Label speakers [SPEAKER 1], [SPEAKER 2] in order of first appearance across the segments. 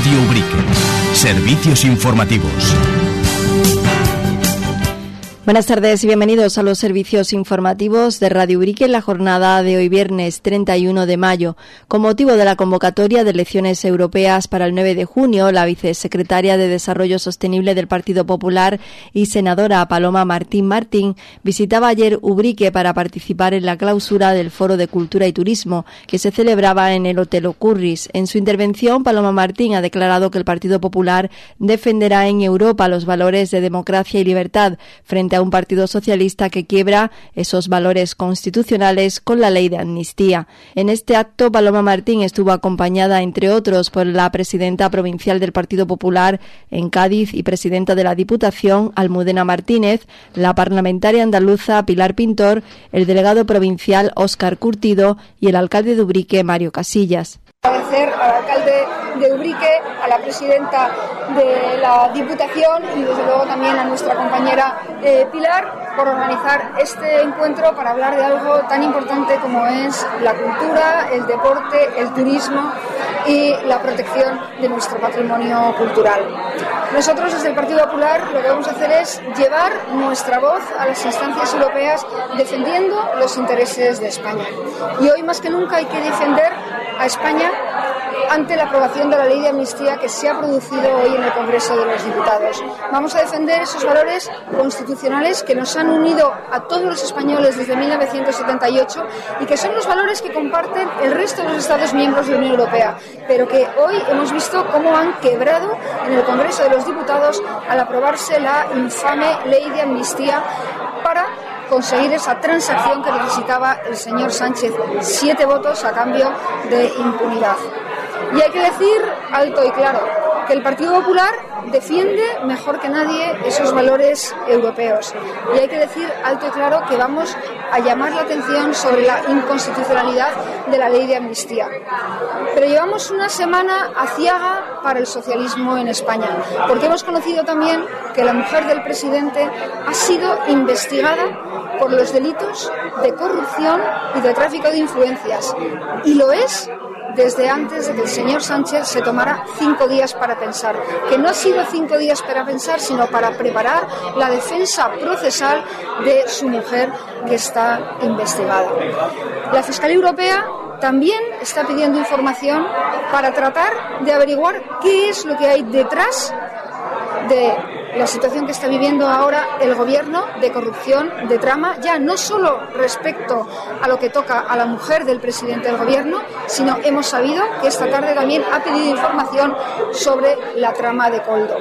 [SPEAKER 1] Radio Ubrique. Servicios informativos.
[SPEAKER 2] Buenas tardes y bienvenidos a los servicios informativos de Radio Ubrique en la jornada de hoy viernes 31 de mayo. Con motivo de la convocatoria de elecciones europeas para el 9 de junio, la vicesecretaria de Desarrollo Sostenible del Partido Popular y senadora Paloma Martín visitaba ayer Ubrique para participar en la clausura del Foro de Cultura y Turismo que se celebraba en el Hotel Ocurris. En su intervención, Paloma Martín ha declarado que el Partido Popular defenderá en Europa los valores de democracia y libertad frente a un partido socialista que quiebra esos valores constitucionales con la ley de amnistía. En este acto, Paloma Martín estuvo acompañada, entre otros, por la presidenta provincial del Partido Popular en Cádiz y presidenta de la Diputación, Almudena Martínez, la parlamentaria andaluza Pilar Pintor, el delegado provincial Óscar Curtido y el alcalde de Ubrique, Mario Casillas.
[SPEAKER 3] Agradecer al alcalde de Ubrique, a la presidenta de la Diputación y desde luego también a nuestra compañera Pilar por organizar este encuentro para hablar de algo tan importante como es la cultura, el deporte, el turismo y la protección de nuestro patrimonio cultural. Nosotros desde el Partido Popular lo que vamos a hacer es llevar nuestra voz a las instancias europeas defendiendo los intereses de España. Y hoy más que nunca hay que defender a España ante la aprobación de la ley de amnistía que se ha producido hoy en el Congreso de los Diputados. Vamos a defender esos valores constitucionales que nos han unido a todos los españoles desde 1978 y que son los valores que comparten el resto de los Estados miembros de la Unión Europea, pero que hoy hemos visto cómo han quebrado en el Congreso de los Diputados al aprobarse la infame ley de amnistía para conseguir esa transacción que necesitaba el señor Sánchez, 7 votos a cambio de impunidad. Y hay que decir alto y claro que el Partido Popular defiende mejor que nadie esos valores europeos. Y hay que decir alto y claro que vamos a llamar la atención sobre la inconstitucionalidad de la ley de amnistía. Pero llevamos una semana aciaga para el socialismo en España, porque hemos conocido también que la mujer del presidente ha sido investigada por los delitos de corrupción y de tráfico de influencias. Y lo es desde antes de que el señor Sánchez se tomara 5 días para pensar, que no ha sido 5 días para pensar, sino para preparar la defensa procesal de su mujer que está investigada. La Fiscalía Europea también está pidiendo información para tratar de averiguar qué es lo que hay detrás de la situación que está viviendo ahora el gobierno de corrupción, de trama, ya no solo respecto a lo que toca a la mujer del presidente del gobierno, sino hemos sabido que esta tarde también ha pedido información sobre la trama de Koldo.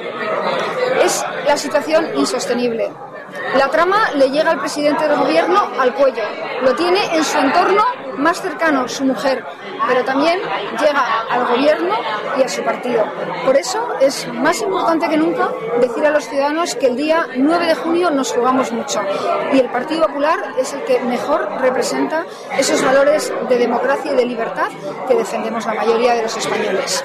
[SPEAKER 3] Es la situación insostenible. La trama le llega al presidente del gobierno al cuello, lo tiene en su entorno más cercano, su mujer, pero también llega al gobierno y a su partido. Por eso es más importante que nunca decir a los ciudadanos que el día 9 de junio nos jugamos mucho y el Partido Popular es el que mejor representa esos valores de democracia y de libertad que defendemos la mayoría de los españoles.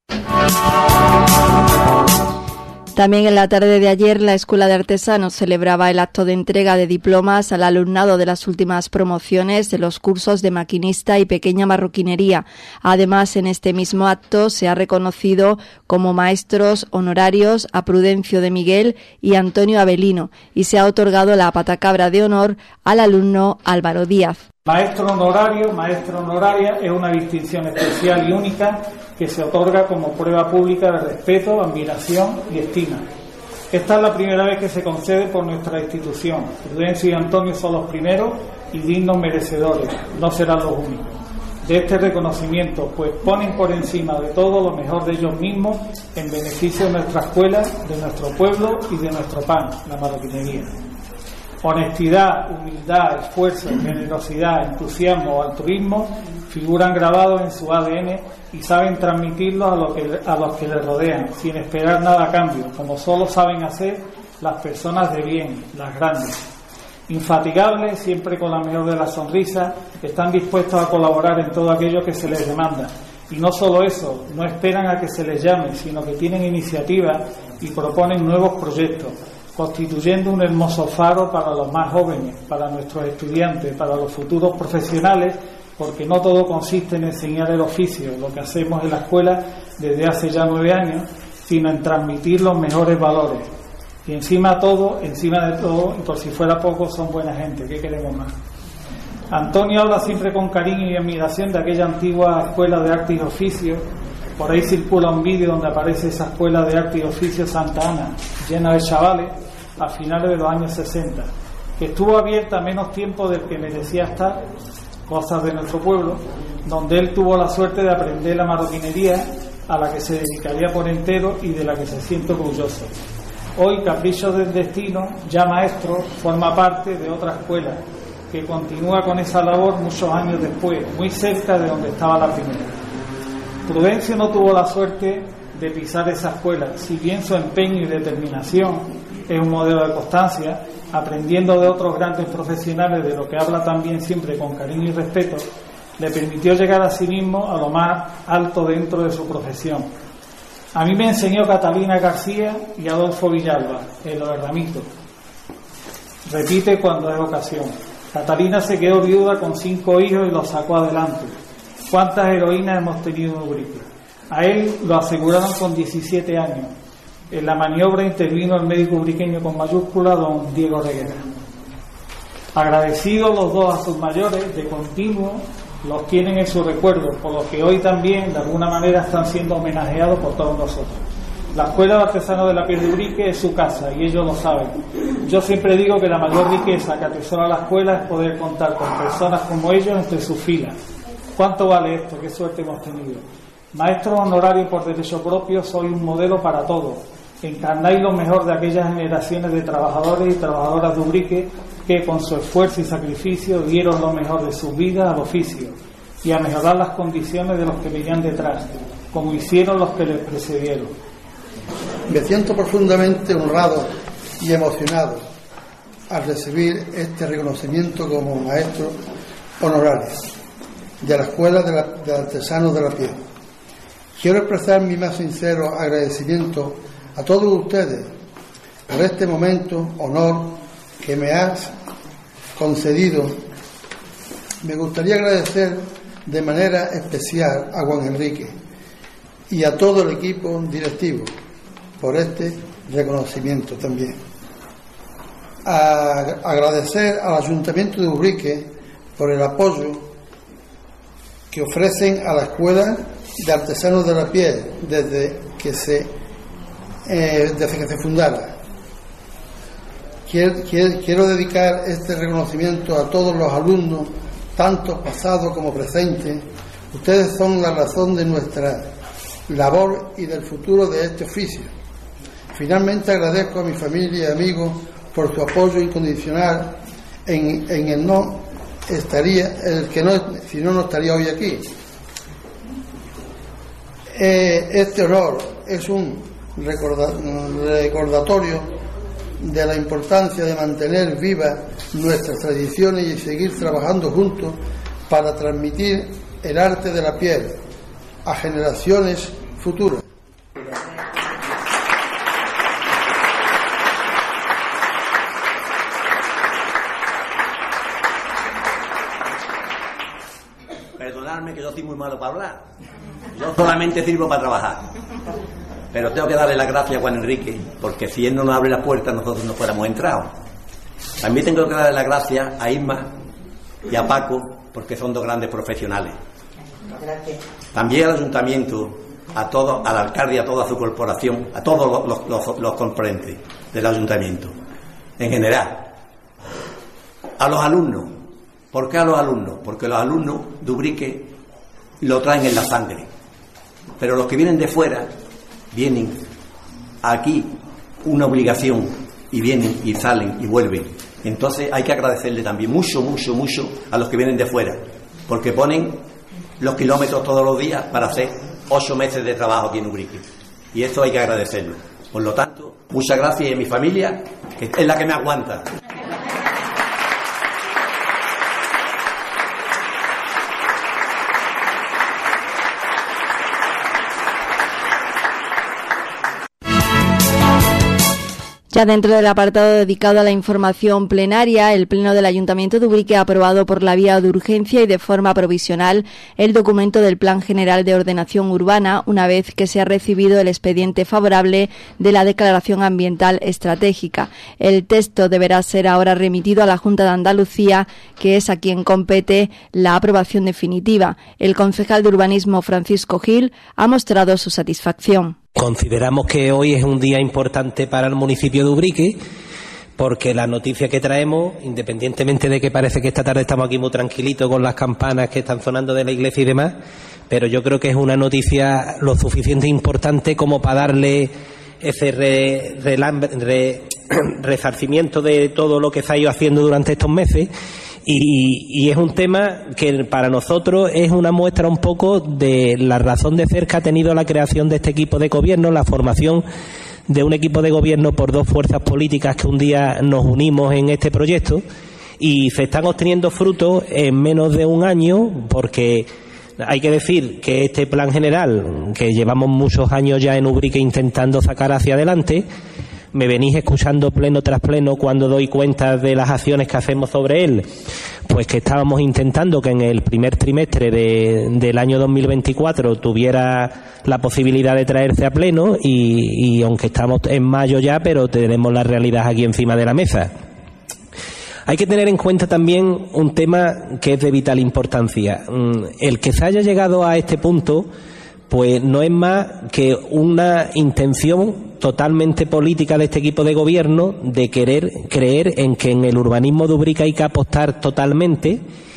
[SPEAKER 2] También en la tarde de ayer, la Escuela de Artesanos celebraba el acto de entrega de diplomas al alumnado de las últimas promociones de los cursos de maquinista y pequeña marroquinería. Además, en este mismo acto se ha reconocido como maestros honorarios a Prudencio de Miguel y Antonio Avelino y se ha otorgado la patacabra de honor al alumno Álvaro Díaz.
[SPEAKER 4] Maestro honorario, maestra honoraria es una distinción especial y única que se otorga como prueba pública de respeto, admiración y estima. Esta es la primera vez que se concede por nuestra institución. Prudencio y Antonio son los primeros y dignos merecedores, no serán los únicos de este reconocimiento, pues ponen por encima de todo lo mejor de ellos mismos en beneficio de nuestra escuela, de nuestro pueblo y de nuestro pan, la marroquinería. Honestidad, humildad, esfuerzo, generosidad, entusiasmo, altruismo figuran grabados en su ADN y saben transmitirlo a los que les rodean, sin esperar nada a cambio, como solo saben hacer las personas de bien, las grandes. Infatigables, siempre con la mejor de las sonrisas, están dispuestos a colaborar en todo aquello que se les demanda. Y no solo eso, no esperan a que se les llame, sino que tienen iniciativa y proponen nuevos proyectos, constituyendo un hermoso faro para los más jóvenes, para nuestros estudiantes, para los futuros profesionales porque no todo consiste en enseñar el oficio, lo que hacemos en la escuela desde hace ya 9 años, sino en transmitir los mejores valores. Y encima de todo, y por si fuera poco, son buena gente. ¿Qué queremos más? Antonio habla siempre con cariño y admiración de aquella antigua escuela de arte y oficio. Por ahí circula un vídeo donde aparece esa escuela de arte y oficio Santa Ana, llena de chavales, a finales de los años 60, que estuvo abierta menos tiempo del que merecía estar, cosas de nuestro pueblo, donde él tuvo la suerte de aprender la marroquinería, a la que se dedicaría por entero y de la que se siente orgulloso. Hoy, capricho del destino, ya maestro, forma parte de otra escuela que continúa con esa labor muchos años después, muy cerca de donde estaba la primera. Prudencio no tuvo la suerte de pisar esa escuela, si bien su empeño y determinación es un modelo de constancia, aprendiendo de otros grandes profesionales, de lo que habla también siempre con cariño y respeto, le permitió llegar a sí mismo a lo más alto dentro de su profesión. A mí me enseñó Catalina García y Adolfo Villalba, el Overdamito. Repite cuando es ocasión. Catalina se quedó viuda con 5 hijos y los sacó adelante. ¿Cuántas heroínas hemos tenido en Ubrique? A él lo aseguraron con 17 años. En la maniobra intervino el médico ubriqueño con mayúscula, don Diego Reguera. Agradecidos los dos a sus mayores, de continuo los tienen en su recuerdo, por lo que hoy también de alguna manera están siendo homenajeados por todos nosotros. La Escuela de Artesanos de la Piel de Ubrique es su casa y ellos lo saben. Yo siempre digo que la mayor riqueza que atesora la escuela es poder contar con personas como ellos entre sus filas. ¿Cuánto vale esto? ¿Qué suerte hemos tenido? Maestros honorarios por derecho propio, soy un modelo para todos. Encarnáis lo mejor de aquellas generaciones de trabajadores y trabajadoras de Ubrique que con su esfuerzo y sacrificio dieron lo mejor de sus vidas al oficio y a mejorar las condiciones de los que venían detrás, como hicieron los que les precedieron.
[SPEAKER 5] Me siento profundamente honrado y emocionado al recibir este reconocimiento como maestro honorario de la Escuela de Artesanos de la Piel. Quiero expresar mi más sincero agradecimiento a todos ustedes por este momento, honor que me has concedido. Me gustaría agradecer de manera especial a Juan Enrique y a todo el equipo directivo por este reconocimiento también. Agradecer al Ayuntamiento de Ubrique por el apoyo que ofrecen a la Escuela de Artesanos de la Piel desde que se fundara. Quiero dedicar este reconocimiento a todos los alumnos, tanto pasados como presentes. Ustedes son la razón de nuestra labor y del futuro de este oficio. Finalmente agradezco a mi familia y amigos por su apoyo incondicional en el no estaría, el que no, si no estaría hoy aquí. Este honor es un recordatorio de la importancia de mantener vivas nuestras tradiciones y seguir trabajando juntos para transmitir el arte de la piel a generaciones futuras.
[SPEAKER 6] Perdonadme que yo estoy muy malo para hablar. Yo solamente sirvo para trabajar. Pero tengo que darle las gracias a Juan Enrique, porque si él no nos abre la puerta, nosotros no fuéramos entrados. También tengo que darle las gracias a Isma y a Paco, porque son dos grandes profesionales. Gracias. También al ayuntamiento, al alcalde y a toda su corporación, a todos los componentes del ayuntamiento, en general. A los alumnos. ¿Por qué a los alumnos? Porque los alumnos de Ubrique lo traen en la sangre. Pero los que vienen de fuera vienen aquí una obligación y vienen y salen y vuelven. Entonces hay que agradecerle también mucho a los que vienen de fuera, porque ponen los kilómetros todos los días para hacer 8 meses de trabajo aquí en Ubrique, y esto hay que agradecerlo. Por lo tanto, muchas gracias, y a mi familia, que es la que me aguanta.
[SPEAKER 2] Ya dentro del apartado dedicado a la información plenaria, el Pleno del Ayuntamiento de Ubrique ha aprobado por la vía de urgencia y de forma provisional el documento del Plan General de Ordenación Urbana, una vez que se ha recibido el expediente favorable de la Declaración Ambiental Estratégica. El texto deberá ser ahora remitido a la Junta de Andalucía, que es a quien compete la aprobación definitiva. El concejal de Urbanismo, Francisco Gil, ha mostrado su satisfacción.
[SPEAKER 7] Consideramos que hoy es un día importante para el municipio de Ubrique, porque la noticia que traemos, independientemente de que parece que esta tarde estamos aquí muy tranquilitos con las campanas que están sonando de la iglesia y demás, pero yo creo que es una noticia lo suficiente importante como para darle ese resarcimiento de todo lo que se ha ido haciendo durante estos meses. Y es un tema que para nosotros es una muestra un poco de la razón de ser que ha tenido la creación de este equipo de gobierno, la formación de un equipo de gobierno por dos fuerzas políticas que un día nos unimos en este proyecto, y se están obteniendo frutos en menos de un año, porque hay que decir que este plan general, que llevamos muchos años ya en Ubrique intentando sacar hacia adelante, me venís escuchando pleno tras pleno cuando doy cuenta de las acciones que hacemos sobre él, pues que estábamos intentando que en el primer trimestre del año 2024 tuviera la posibilidad de traerse a pleno, y aunque estamos en mayo ya, pero tenemos la realidad aquí encima de la mesa. Hay que tener en cuenta también un tema que es de vital importancia. El que se haya llegado a este punto pues no es más que una intención totalmente política de este equipo de gobierno de querer creer en que en el urbanismo de Ubrique hay que apostar totalmente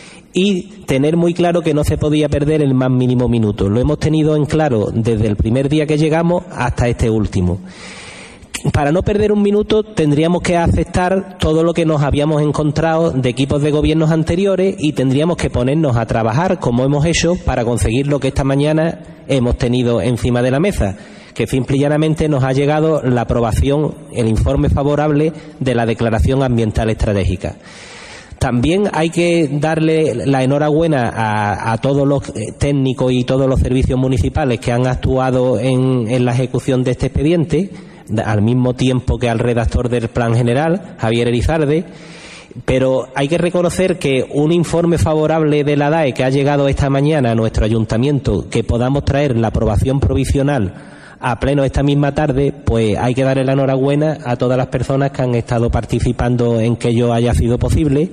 [SPEAKER 7] y tener muy claro que no se podía perder el más mínimo minuto. Lo hemos tenido en claro desde el primer día que llegamos hasta este último. Para no perder un minuto tendríamos que aceptar todo lo que nos habíamos encontrado de equipos de gobiernos anteriores y tendríamos que ponernos a trabajar como hemos hecho para conseguir lo que esta mañana hemos tenido encima de la mesa, que simple y llanamente nos ha llegado la aprobación, el informe favorable de la Declaración Ambiental Estratégica. También hay que darle la enhorabuena a todos los técnicos y todos los servicios municipales que han actuado en la ejecución de este expediente, al mismo tiempo que al redactor del Plan General, Javier Erizarde, pero hay que reconocer que un informe favorable de la DAE que ha llegado esta mañana a nuestro ayuntamiento, que podamos traer la aprobación provisional a pleno esta misma tarde, pues hay que darle la enhorabuena a todas las personas que han estado participando en que ello haya sido posible.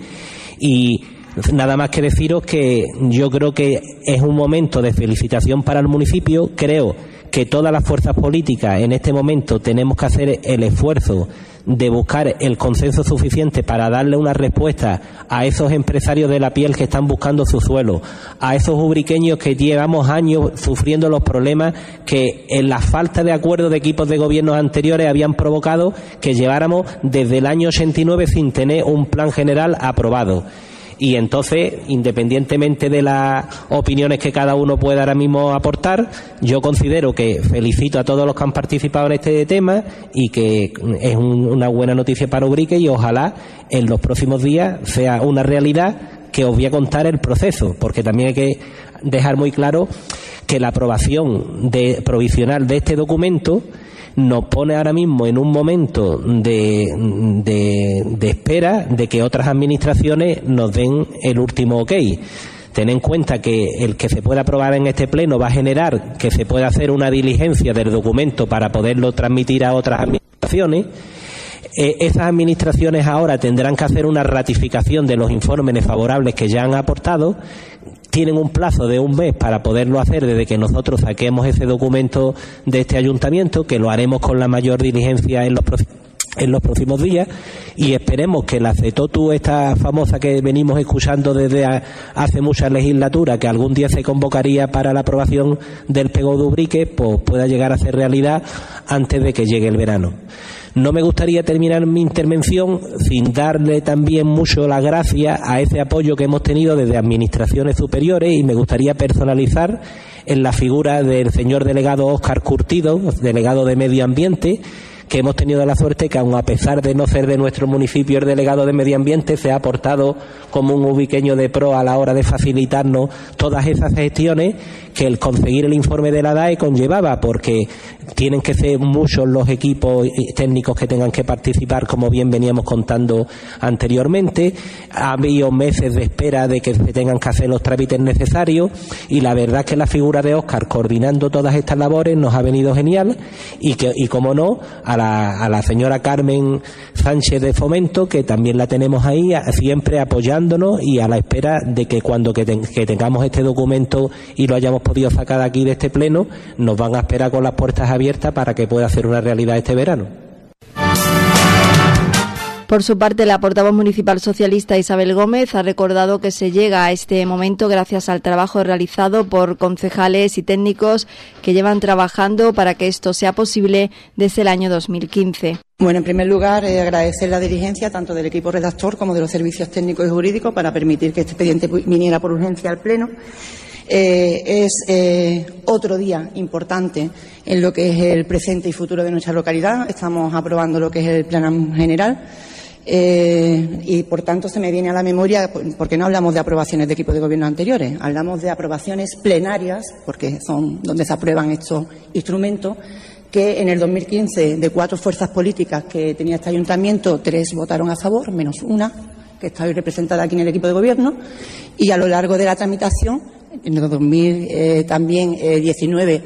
[SPEAKER 7] Y nada más que deciros que yo creo que es un momento de felicitación para el municipio. Creo que todas las fuerzas políticas en este momento tenemos que hacer el esfuerzo de buscar el consenso suficiente para darle una respuesta a esos empresarios de la piel que están buscando su suelo, a esos ubriqueños que llevamos años sufriendo los problemas que en la falta de acuerdo de equipos de gobiernos anteriores habían provocado que lleváramos desde el año 89 sin tener un plan general aprobado. Y entonces, independientemente de las opiniones que cada uno pueda ahora mismo aportar, yo considero que felicito a todos los que han participado en este tema y que es una buena noticia para Ubrique, y ojalá en los próximos días sea una realidad, que os voy a contar el proceso, porque también hay que dejar muy claro que la aprobación provisional de este documento nos pone ahora mismo en un momento de espera de que otras administraciones nos den el último ok. Ten en cuenta que el que se pueda aprobar en este pleno va a generar que se pueda hacer una diligencia del documento para poderlo transmitir a otras administraciones. Esas administraciones ahora tendrán que hacer una ratificación de los informes desfavorables que ya han aportado. Tienen un plazo de un mes para poderlo hacer desde que nosotros saquemos ese documento de este ayuntamiento, que lo haremos con la mayor diligencia en los próximos días, y esperemos que la CETOTU, esta famosa que venimos escuchando desde hace muchas legislaturas, que algún día se convocaría para la aprobación del PGO de Ubrique, pues pueda llegar a ser realidad antes de que llegue el verano. No me gustaría terminar mi intervención sin darle también mucho las gracias a ese apoyo que hemos tenido desde administraciones superiores, y me gustaría personalizar en la figura del señor delegado Óscar Curtido, delegado de Medio Ambiente, que hemos tenido la suerte que, aun a pesar de no ser de nuestro municipio el delegado de Medio Ambiente, se ha aportado como un ubiqueño de pro a la hora de facilitarnos todas esas gestiones que el conseguir el informe de la DAE conllevaba, porque tienen que ser muchos los equipos técnicos que tengan que participar, como bien veníamos contando anteriormente. Ha habido meses de espera de que se tengan que hacer los trámites necesarios, y la verdad es que la figura de Óscar coordinando todas estas labores nos ha venido genial, y como no, a la señora Carmen Sánchez de Fomento, que también la tenemos ahí siempre apoyándonos y a la espera de que cuando que tengamos este documento y lo hayamos podido sacar de aquí de este pleno, nos van a esperar con las puertas abiertas para que pueda hacer una realidad este verano.
[SPEAKER 2] Por su parte, la portavoz municipal socialista Isabel Gómez ha recordado que se llega a este momento gracias al trabajo realizado por concejales y técnicos que llevan trabajando para que esto sea posible desde el año 2015.
[SPEAKER 8] Bueno, en primer lugar, agradecer la diligencia tanto del equipo redactor como de los servicios técnicos y jurídicos para permitir que este expediente viniera por urgencia al Pleno. Es otro día importante en lo que es el presente y futuro de nuestra localidad. Estamos aprobando lo que es el Plan General. Y por tanto se me viene a la memoria, porque no hablamos de aprobaciones de equipos de gobierno anteriores, hablamos de aprobaciones plenarias, porque son donde se aprueban estos instrumentos, que en el 2015 de 4 fuerzas políticas que tenía este ayuntamiento, 3 votaron a favor, menos una, que está hoy representada aquí en el equipo de gobierno, y a lo largo de la tramitación, en el 2019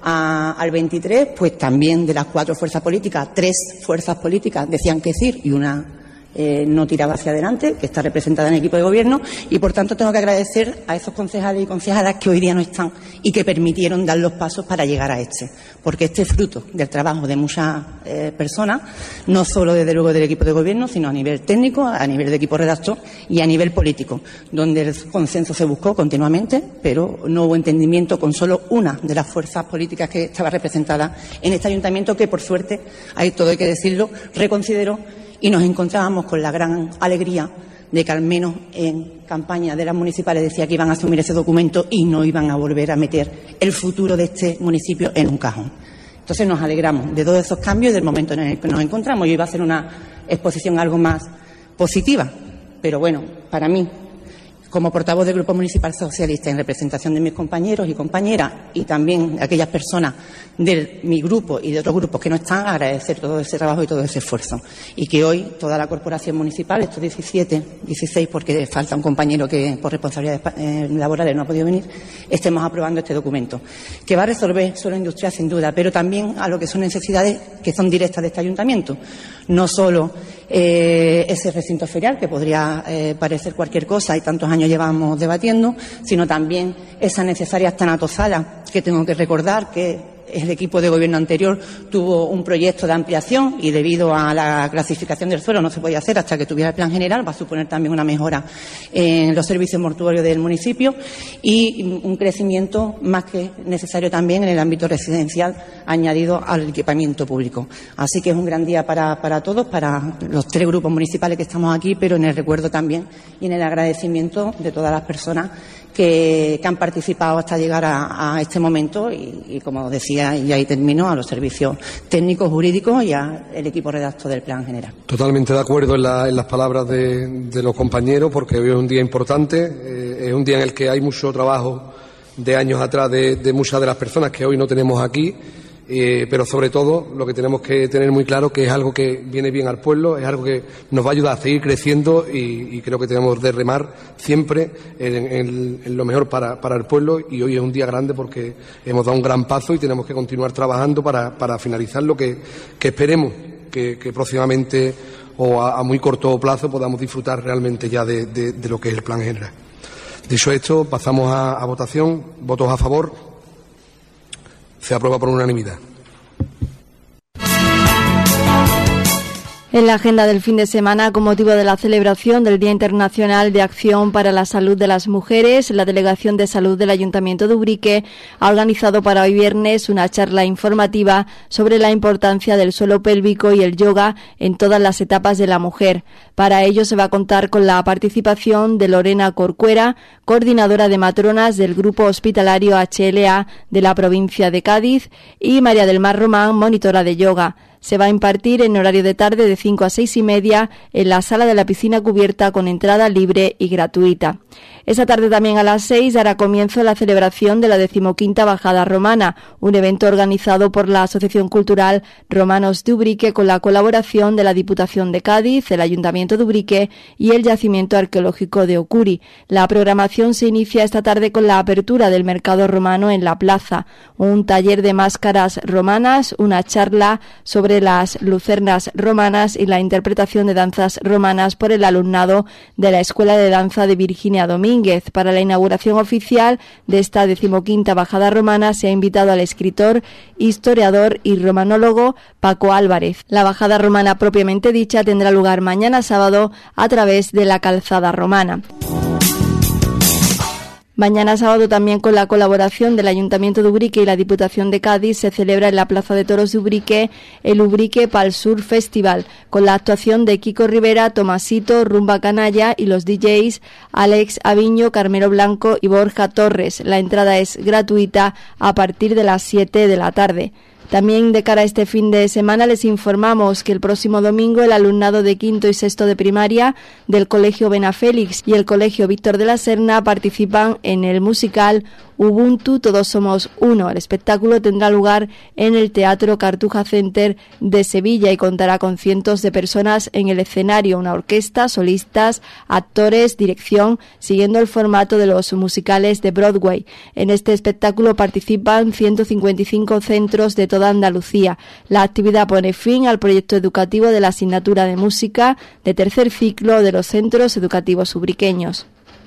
[SPEAKER 8] al 23, pues también de las 4 fuerzas políticas, 3 fuerzas políticas decían que sí y una no tiraba hacia adelante, que está representada en el equipo de gobierno, y por tanto tengo que agradecer a esos concejales y concejalas que hoy día no están y que permitieron dar los pasos para llegar a porque este es fruto del trabajo de muchas personas, no solo desde luego del equipo de gobierno, sino a nivel técnico, a nivel de equipo redactor y a nivel político, donde el consenso se buscó continuamente, pero no hubo entendimiento con solo una de las fuerzas políticas que estaba representada en este ayuntamiento, que por suerte, ahí todo hay que decirlo, reconsideró, y nos encontrábamos con la gran alegría de que al menos en campaña de las municipales decía que iban a asumir ese documento y no iban a volver a meter el futuro de este municipio en un cajón. Entonces nos alegramos de todos esos cambios y del momento en el que nos encontramos. Yo iba a hacer una exposición algo más positiva, pero bueno, para mí, como portavoz del Grupo Municipal Socialista, en representación de mis compañeros y compañeras y también de aquellas personas de mi grupo y de otros grupos que no están, agradecer todo ese trabajo y todo ese esfuerzo. Y que hoy toda la corporación municipal, estos 16, porque falta un compañero que por responsabilidades laborales no ha podido venir, estemos aprobando este documento, que va a resolver suelo industrial sin duda, pero también a lo que son necesidades que son directas de este ayuntamiento. No solo ese recinto ferial, que podría parecer cualquier cosa y tantos años llevamos debatiendo, sino también esa necesaria tanatosala, que tengo que recordar que el equipo de gobierno anterior tuvo un proyecto de ampliación y debido a la clasificación del suelo no se podía hacer hasta que tuviera el plan general. Va a suponer también una mejora en los servicios mortuorios del municipio y un crecimiento más que necesario también en el ámbito residencial añadido al equipamiento público. Así que es un gran día para todos, para los 3 grupos municipales que estamos aquí, pero en el recuerdo también y en el agradecimiento de todas las personas que han participado hasta llegar a este momento y como decía, y ahí termino, a los servicios técnicos, jurídicos y al equipo redactor del Plan General.
[SPEAKER 9] Totalmente de acuerdo en las palabras de los compañeros, porque hoy es un día importante, es un día en el que hay mucho trabajo de años atrás de muchas de las personas que hoy no tenemos aquí, pero sobre todo lo que tenemos que tener muy claro que es algo que viene bien al pueblo, es algo que nos va a ayudar a seguir creciendo y creo que tenemos de remar siempre en lo mejor para el pueblo, y hoy es un día grande porque hemos dado un gran paso y tenemos que continuar trabajando para finalizar lo que esperemos que próximamente o a muy corto plazo podamos disfrutar realmente ya de lo que es el Plan General. Dicho esto, pasamos a votación. Votos a favor. Se aprueba por unanimidad.
[SPEAKER 2] En la agenda del fin de semana, con motivo de la celebración del Día Internacional de Acción para la Salud de las Mujeres, la Delegación de Salud del Ayuntamiento de Ubrique ha organizado para hoy viernes una charla informativa sobre la importancia del suelo pélvico y el yoga en todas las etapas de la mujer. Para ello se va a contar con la participación de Lorena Corcuera, coordinadora de matronas del Grupo Hospitalario HLA de la provincia de Cádiz, y María del Mar Román, monitora de yoga. se va a impartir en horario de tarde de 5 a 6 y media en la sala de la piscina cubierta con entrada libre y gratuita. Esa tarde también a las 6 dará comienzo la celebración de la 15ª Bajada Romana, un evento organizado por la Asociación Cultural Romanos de Ubrique con la colaboración de la Diputación de Cádiz, el Ayuntamiento de Ubrique y el Yacimiento Arqueológico de Ocuri. La programación se inicia esta tarde con la apertura del mercado romano en la plaza, un taller de máscaras romanas, una charla sobre las lucernas romanas y la interpretación de danzas romanas por el alumnado de la Escuela de Danza de Virginia Domínguez. Para la inauguración oficial de esta 15ª Bajada Romana se ha invitado al escritor, historiador y romanólogo Paco Álvarez. La Bajada Romana propiamente dicha tendrá lugar mañana sábado a través de la Calzada Romana. Mañana sábado, también con la colaboración del Ayuntamiento de Ubrique y la Diputación de Cádiz, se celebra en la Plaza de Toros de Ubrique el Ubrique Pal Sur Festival, con la actuación de Kiko Rivera, Tomasito, Rumba Canalla y los DJs Alex Aviño, Carmelo Blanco y Borja Torres. La entrada es gratuita a partir de las 7 de la tarde. También de cara a este fin de semana les informamos que el próximo domingo el alumnado de quinto y sexto de primaria del Colegio Benafélix y el Colegio Víctor de la Serna participan en el musical Ubuntu Todos Somos Uno. El espectáculo tendrá lugar en el Teatro Cartuja Center de Sevilla y contará con cientos de personas en el escenario, una orquesta, solistas, actores, dirección, siguiendo el formato de los musicales de Broadway. En este espectáculo participan 155 centros de toda Andalucía. La actividad pone fin al proyecto educativo de la asignatura de música de tercer ciclo de los centros educativos ubriqueños.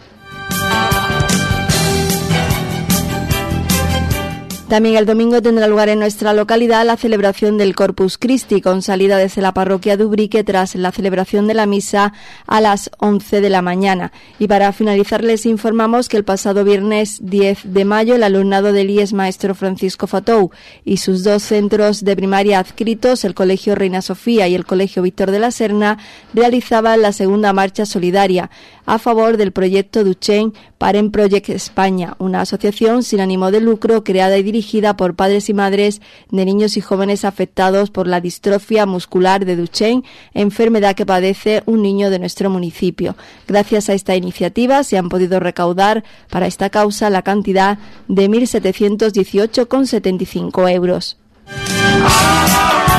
[SPEAKER 2] También el domingo tendrá lugar en nuestra localidad la celebración del Corpus Christi, con salida desde la parroquia de Ubrique tras la celebración de la misa a las 11 de la mañana. Y para finalizar les informamos que el pasado viernes 10 de mayo el alumnado del IES Maestro Francisco Fatou y sus dos centros de primaria adscritos, el Colegio Reina Sofía y el Colegio Víctor de la Serna, realizaban la segunda marcha solidaria a favor del proyecto Duchenne Parent Project España, una asociación sin ánimo de lucro creada y dirigida por padres y madres de niños y jóvenes afectados por la distrofia muscular de Duchenne, enfermedad que padece un niño de nuestro municipio. Gracias a esta iniciativa se han podido recaudar para esta causa la cantidad de 1.718,75 euros.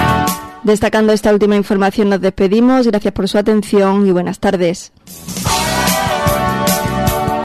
[SPEAKER 2] Destacando esta última información nos despedimos. Gracias por su atención y buenas tardes.